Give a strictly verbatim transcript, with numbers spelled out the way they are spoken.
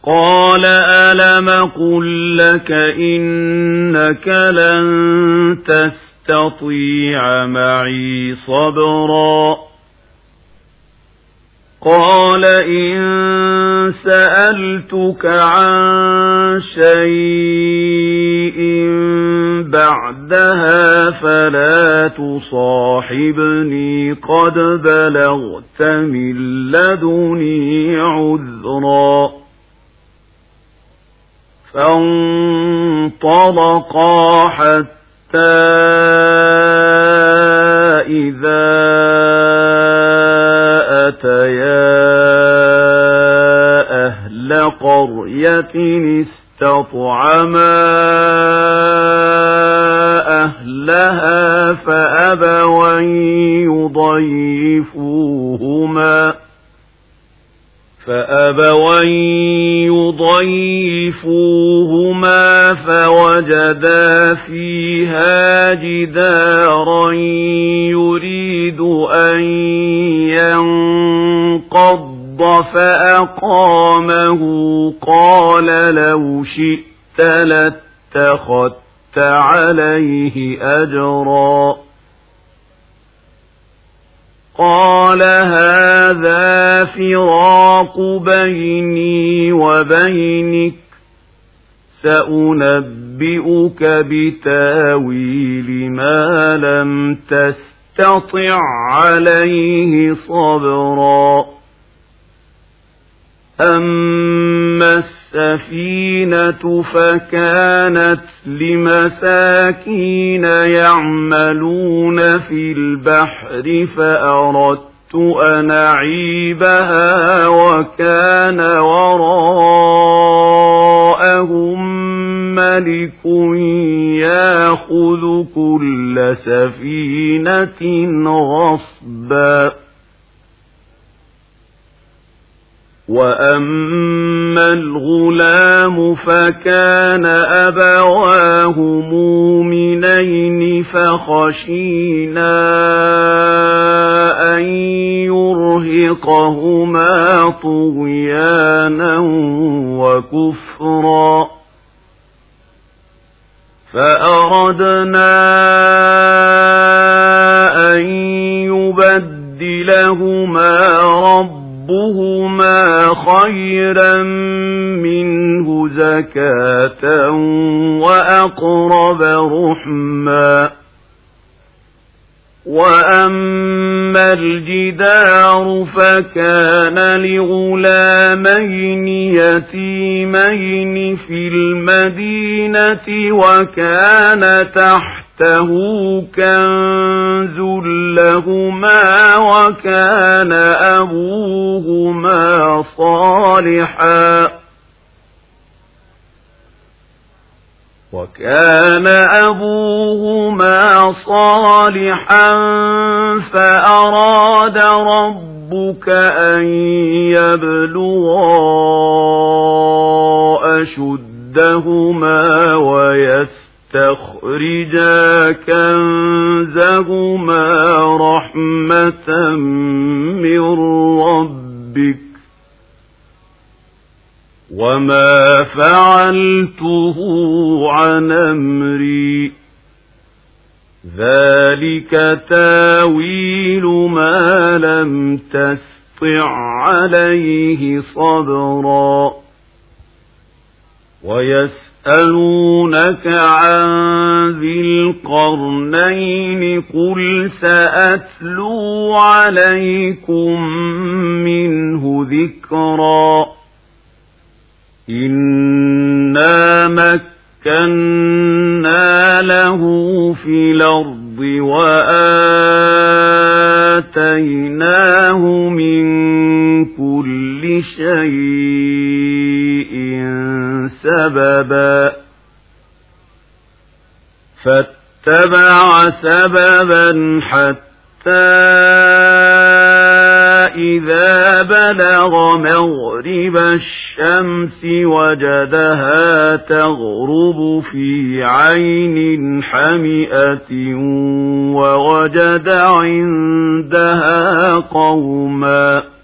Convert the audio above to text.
قال ألم قل لك إنك لن تستطيع معي صبرا قال إن سألتك عن شيء بعدها فلا تصاحبني قد بلغت من لدني عذرا فانطلقا حتى إذا أتيا أهل قرية استطعما أهلها فأبوا يضيفوهما فأبوا يضيفوهما فوجدا فيها جدارا يريد أن ينقض فأقامه قال لو شئت لاتخذت عليه أجرا قال هذا فراق بيني وبينك سأنبئك بتاويل ما لم تستطع عليه صبرا أما السفينة فكانت لمساكين يعملون في البحر فأردت أن أعيبها وكان وراءهم ملك يأخذ كل سفينة غصبا وأما الغلام فكان أبواه مؤمنين فخشينا أن يرهقهما طغيانا وكفرا فأردنا أن يبدلهما ربهما ربهما خيرا منه زكاة وأقرب رحما وأما الجدار فكان لغلامين يتيمين في المدينة وكان تحت تحته كنز لهما وكان أبوهما صالحا وكان أبوهما صالحا فأراد ربك أن يبلغا أشدهما ويسرا تخرجا كنزهما رحمة من ربك وما فعلته عن أمري ذلك تاويل ما لم تستطع عليه صبرا ويسر يسألونك عن ذي القرنين قل سأتلو عليكم منه ذكرا إنا مكنا له في الأرض وآتيناه من كل شيء سببا فاتبع سببا حتى إذا بلغ مغرب الشمس وجدها تغرب في عين حمئة ووجد عندها قوما